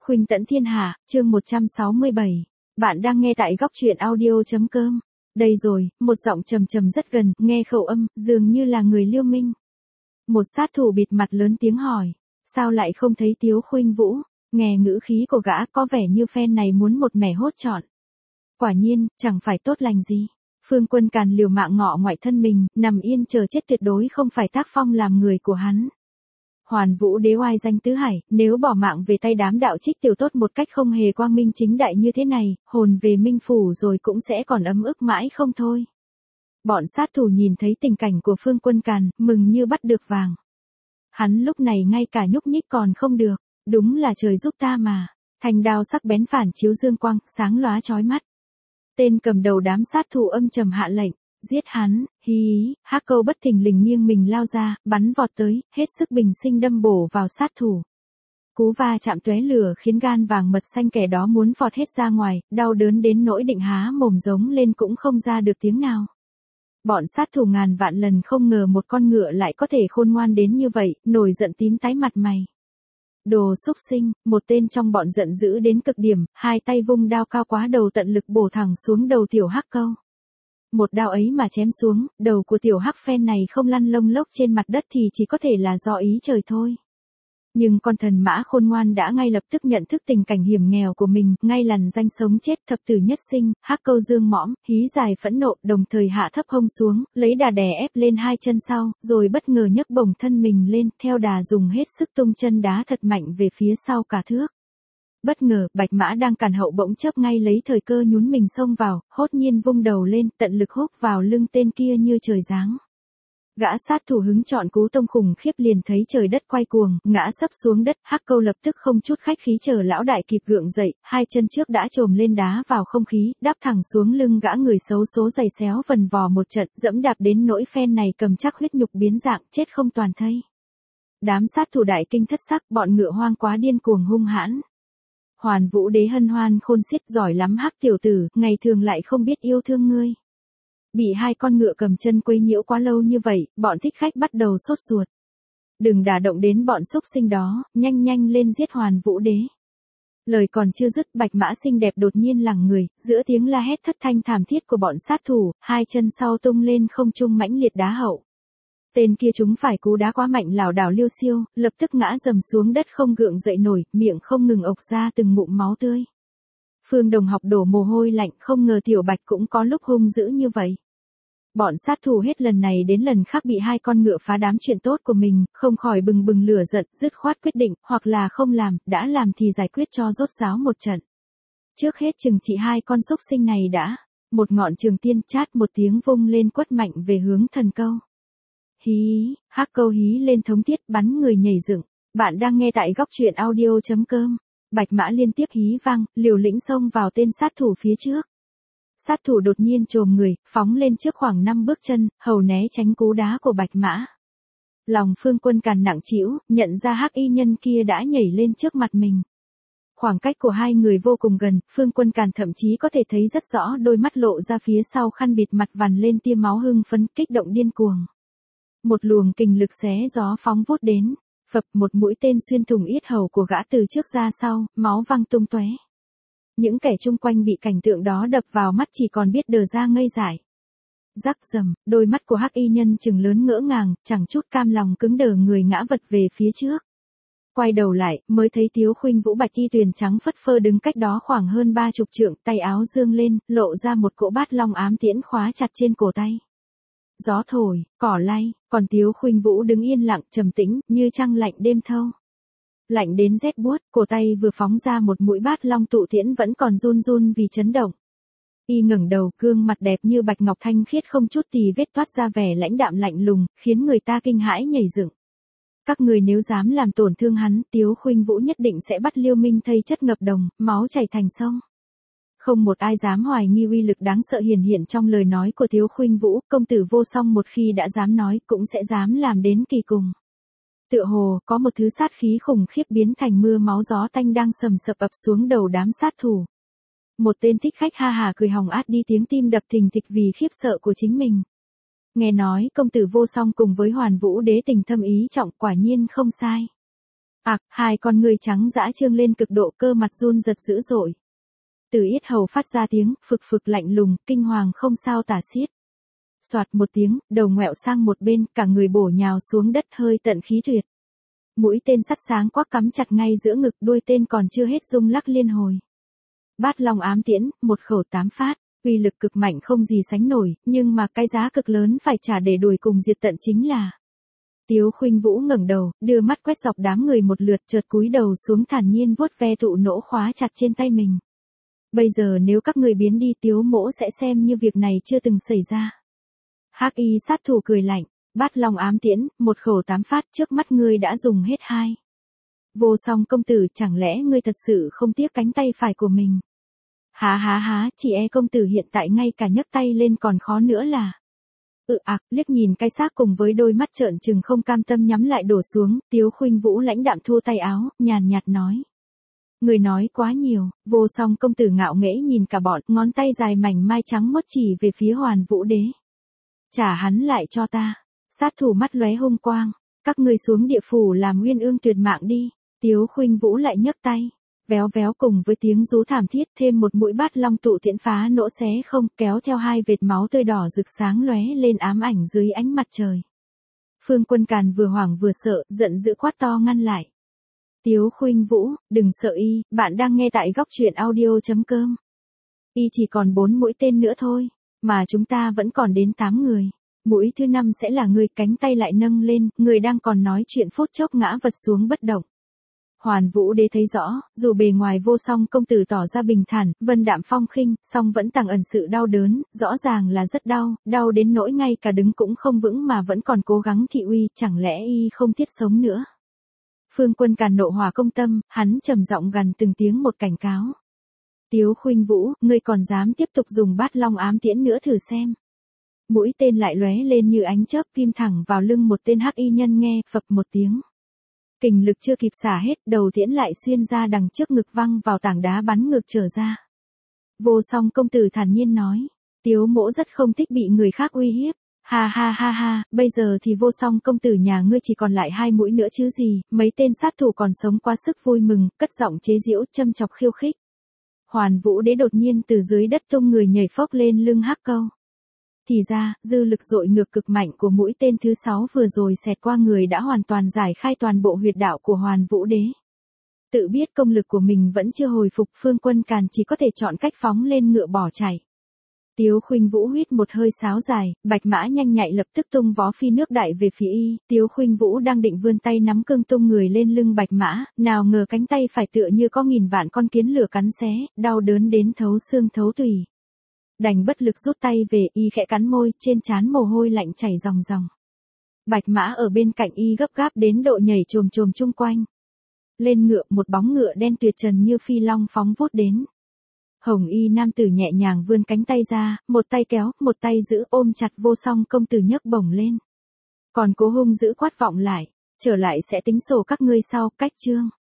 Khuynh Tẫn Thiên Hạ, chương 167. Bạn đang nghe tại góc truyện audio.com. Đây rồi, một giọng trầm trầm rất gần, nghe khẩu âm, dường như là người Liêu Minh. Một sát thủ bịt mặt lớn tiếng hỏi. Sao lại không thấy Tiếu Khuynh Vũ? Nghe ngữ khí của gã có vẻ như phen này muốn một mẻ hốt trọn. Quả nhiên, chẳng phải tốt lành gì. Phương Quân Càn liều mạng ngọ ngoại thân mình, nằm yên chờ chết tuyệt đối không phải tác phong làm người của hắn. Hoàn Vũ đế oai danh tứ hải, nếu bỏ mạng về tay đám đạo trích tiểu tốt một cách không hề quang minh chính đại như thế này, hồn về minh phủ rồi cũng sẽ còn ấm ức mãi không thôi. Bọn sát thủ nhìn thấy tình cảnh của Phương Quân Càn, mừng như bắt được vàng. Hắn lúc này ngay cả nhúc nhích còn không được, đúng là trời giúp ta mà. Thanh đao sắc bén phản chiếu dương quang, sáng lóa chói mắt. Tên cầm đầu đám sát thủ âm trầm hạ lệnh. Giết hắn, hí ý, Hắc Câu bất thình lình nghiêng mình lao ra, bắn vọt tới, hết sức bình sinh đâm bổ vào sát thủ. Cú va chạm tóe lửa khiến gan vàng mật xanh kẻ đó muốn vọt hết ra ngoài, đau đớn đến nỗi định há mồm giống lên cũng không ra được tiếng nào. Bọn sát thủ ngàn vạn lần không ngờ một con ngựa lại có thể khôn ngoan đến như vậy, nổi giận tím tái mặt mày. Đồ xúc sinh, một tên trong bọn giận dữ đến cực điểm, hai tay vung đao cao quá đầu tận lực bổ thẳng xuống đầu tiểu Hắc Câu. Một đao ấy mà chém xuống, đầu của tiểu hắc phen này không lăn lông lốc trên mặt đất thì chỉ có thể là do ý trời thôi. Nhưng con thần mã khôn ngoan đã ngay lập tức nhận thức tình cảnh hiểm nghèo của mình, ngay lằn danh sống chết thập tử nhất sinh, Hắc Câu dương mõm, hí dài phẫn nộ, đồng thời hạ thấp hông xuống, lấy đà đè ép lên hai chân sau, rồi bất ngờ nhấc bổng thân mình lên, theo đà dùng hết sức tung chân đá thật mạnh về phía sau cả thước. Bất ngờ, Bạch Mã đang cản hậu bỗng chớp ngay lấy thời cơ nhún mình xông vào, hốt nhiên vung đầu lên, tận lực húc vào lưng tên kia như trời giáng. Gã sát thủ hứng chọn cú tông khủng khiếp liền thấy trời đất quay cuồng, ngã sấp xuống đất, Hắc Câu lập tức không chút khách khí chờ lão đại kịp gượng dậy, hai chân trước đã trồm lên đá vào không khí, đáp thẳng xuống lưng gã người xấu số giày xéo vần vò một trận, dẫm đạp đến nỗi phen này cầm chắc huyết nhục biến dạng, chết không toàn thây. Đám sát thủ đại kinh thất sắc, bọn ngựa hoang quá điên cuồng hung hãn. Hoàn Vũ đế hân hoan khôn xiết, giỏi lắm Hắc tiểu tử, ngày thường lại không biết yêu thương ngươi. Bị hai con ngựa cầm chân quấy nhiễu quá lâu như vậy, bọn thích khách bắt đầu sốt ruột. Đừng đả động đến bọn xúc sinh đó, nhanh nhanh lên giết Hoàn Vũ đế. Lời còn chưa dứt, Bạch Mã xinh đẹp đột nhiên lẳng người, giữa tiếng la hét thất thanh thảm thiết của bọn sát thủ, hai chân sau tung lên không trung mãnh liệt đá hậu. Tên kia trúng phải cú đá quá mạnh lảo đảo liêu xiêu, lập tức ngã dầm xuống đất không gượng dậy nổi, miệng không ngừng ộc ra từng ngụm máu tươi. Phương Đồng Học đổ mồ hôi lạnh, không ngờ Tiểu Bạch cũng có lúc hung dữ như vậy. Bọn sát thủ hết lần này đến lần khác bị hai con ngựa phá đám chuyện tốt của mình, không khỏi bừng bừng lửa giận, dứt khoát quyết định, hoặc là không làm, đã làm thì giải quyết cho rốt ráo một trận. Trước hết trừng trị hai con xúc sinh này đã. Một ngọn trường tiên chát một tiếng vung lên quất mạnh về hướng Thần Câu. Hí, Hắc Câu hí lên thống thiết bắn người nhảy dựng. Bạn đang nghe tại góc truyện audio.com. Bạch Mã liên tiếp hí vang, liều lĩnh xông vào tên sát thủ phía trước. Sát thủ đột nhiên chồm người, phóng lên trước khoảng 5 bước chân, hầu né tránh cú đá của Bạch Mã. Lòng Phương Quân Càn nặng trĩu, nhận ra Hắc y nhân kia đã nhảy lên trước mặt mình. Khoảng cách của hai người vô cùng gần, Phương Quân Càn thậm chí có thể thấy rất rõ đôi mắt lộ ra phía sau khăn bịt mặt vằn lên tia máu hưng phấn, kích động điên cuồng. Một luồng kình lực xé gió phóng vút đến, phập một mũi tên xuyên thủng yết hầu của gã từ trước ra sau, máu văng tung tóe. Những kẻ chung quanh bị cảnh tượng đó đập vào mắt chỉ còn biết đờ ra ngây dại. Rắc rầm, đôi mắt của Hắc y nhân trừng lớn ngỡ ngàng, chẳng chút cam lòng cứng đờ người ngã vật về phía trước. Quay đầu lại, mới thấy Tiếu Khuynh Vũ bạch y tuyền trắng phất phơ đứng cách đó khoảng hơn 30 trượng, tay áo dương lên, lộ ra một cỗ bát long ám tiễn khóa chặt trên cổ tay. Gió thổi, cỏ lay, còn Tiếu Khuynh Vũ đứng yên lặng trầm tĩnh, như trăng lạnh đêm thâu. Lạnh đến rét buốt, cổ tay vừa phóng ra một mũi bát long tụ tiễn vẫn còn run run vì chấn động. Y ngẩng đầu, gương mặt đẹp như bạch ngọc thanh khiết không chút tì vết toát ra vẻ lãnh đạm lạnh lùng, khiến người ta kinh hãi nhảy dựng. Các người nếu dám làm tổn thương hắn, Tiếu Khuynh Vũ nhất định sẽ bắt Liêu Minh thây chất ngập đồng, máu chảy thành sông. Không một ai dám hoài nghi uy lực đáng sợ hiển hiện trong lời nói của Tiếu Khuynh Vũ, công tử vô song một khi đã dám nói cũng sẽ dám làm đến kỳ cùng. Tựa hồ, có một thứ sát khí khủng khiếp biến thành mưa máu gió tanh đang sầm sập ập xuống đầu đám sát thủ. Một tên thích khách ha hà cười hòng át đi tiếng tim đập thình thịch vì khiếp sợ của chính mình. Nghe nói công tử vô song cùng với Hoàn Vũ đế tình thâm ý trọng, quả nhiên không sai. Hai con ngươi trắng dã trương lên cực độ, cơ mặt run giật dữ dội. Từ yết hầu phát ra tiếng phực phực lạnh lùng, kinh hoàng không sao tả xiết. Soạt một tiếng, đầu ngoẹo sang một bên, cả người bổ nhào xuống đất hơi tận khí tuyệt. Mũi tên sắt sáng quắc cắm chặt ngay giữa ngực, đuôi tên còn chưa hết rung lắc liên hồi. Bát Long ám tiễn, một khẩu 8 phát, uy lực cực mạnh không gì sánh nổi, nhưng mà cái giá cực lớn phải trả để đuổi cùng diệt tận chính là. Tiếu Khuynh Vũ ngẩng đầu, đưa mắt quét dọc đám người một lượt, chợt cúi đầu xuống thản nhiên vuốt ve tụ nỗ khóa chặt trên tay mình. Bây giờ nếu các người biến đi, Tiếu mỗ sẽ xem như việc này chưa từng xảy ra. Hắc y sát thủ cười lạnh, Bát Long ám tiễn, một khẩu 8 phát, trước mắt ngươi đã dùng hết 2. Vô Song công tử, chẳng lẽ ngươi thật sự không tiếc cánh tay phải của mình? Há, chỉ e công tử hiện tại ngay cả nhấc tay lên còn khó nữa là. Liếc nhìn cái xác cùng với đôi mắt trợn trừng không cam tâm nhắm lại đổ xuống, Tiếu Khuynh Vũ lãnh đạm thua tay áo, nhàn nhạt nói. Người nói quá nhiều. Vô Song công tử ngạo nghễ nhìn cả bọn, ngón tay dài mảnh mai trắng mốt chỉ về phía Hoàn Vũ Đế. Trả hắn lại cho ta. Sát thủ mắt lóe hung quang. Các ngươi xuống địa phủ làm nguyên ương tuyệt mạng đi. Tiếu Khuynh Vũ lại nhấc tay. Véo véo cùng với tiếng rú thảm thiết, thêm một mũi Bát Long tụ tiễn phá nỗ xé không, kéo theo 2 vệt máu tươi đỏ rực sáng lóe lên ám ảnh dưới ánh mặt trời. Phương Quân Càn vừa hoảng vừa sợ, giận dữ quát to ngăn lại. Tiếu Khuynh Vũ, đừng sợ y, bạn đang nghe tại góc truyện audio.com. Y chỉ còn 4 mũi tên nữa thôi, mà chúng ta vẫn còn đến 8 người. Mũi thứ 5 sẽ là người, cánh tay lại nâng lên, người đang còn nói chuyện phút chốc ngã vật xuống bất động. Hoàn Vũ Đế thấy rõ, dù bề ngoài Vô Song công tử tỏ ra bình thản, vân đạm phong khinh, song vẫn tàng ẩn sự đau đớn, rõ ràng là rất đau, đau đến nỗi ngay cả đứng cũng không vững mà vẫn còn cố gắng thị uy, chẳng lẽ y không thiết sống nữa. Phương Quân Càn nộ hỏa công tâm, hắn trầm giọng gằn từng tiếng một cảnh cáo. Tiếu Khuynh Vũ, ngươi còn dám tiếp tục dùng Bát Long ám tiễn nữa thử xem. Mũi tên lại lóe lên như ánh chớp kim thẳng vào lưng một tên hắc y nhân, nghe phập một tiếng. Kình lực chưa kịp xả hết, đầu tiễn lại xuyên ra đằng trước ngực văng vào tảng đá bắn ngược trở ra. Vô Song công tử thản nhiên nói, Tiếu mỗ rất không thích bị người khác uy hiếp. Ha, bây giờ thì Vô Song công tử nhà ngươi chỉ còn lại 2 mũi nữa chứ gì, mấy tên sát thủ còn sống quá sức vui mừng, cất giọng chế giễu châm chọc khiêu khích. Hoàn Vũ Đế đột nhiên từ dưới đất tung người nhảy phốc lên lưng Hắc Câu. Thì ra, dư lực dội ngược cực mạnh của mũi tên thứ 6 vừa rồi xẹt qua người đã hoàn toàn giải khai toàn bộ huyệt đạo của Hoàn Vũ Đế. Tự biết công lực của mình vẫn chưa hồi phục, Phương Quân Càn chỉ có thể chọn cách phóng lên ngựa bỏ chạy. Tiếu Khuynh Vũ huýt một hơi sáo dài, bạch mã nhanh nhạy lập tức tung vó phi nước đại về phía y. Tiếu Khuynh Vũ đang định vươn tay nắm cương tung người lên lưng bạch mã, nào ngờ cánh tay phải tựa như có nghìn vạn con kiến lửa cắn xé, đau đớn đến thấu xương thấu tủy. Đành bất lực rút tay về, y khẽ cắn môi, trên trán mồ hôi lạnh chảy ròng ròng. Bạch mã ở bên cạnh y gấp gáp đến độ nhảy chồm chồm chung quanh. Lên ngựa, một bóng ngựa đen tuyệt trần như phi long phóng vút đến. Hồng y nam tử nhẹ nhàng vươn cánh tay ra, một tay kéo, một tay giữ ôm chặt Vô Song công tử nhấc bổng lên. Còn Cố Hung giữ quát vọng lại, trở lại sẽ tính sổ các ngươi sau, cách chương.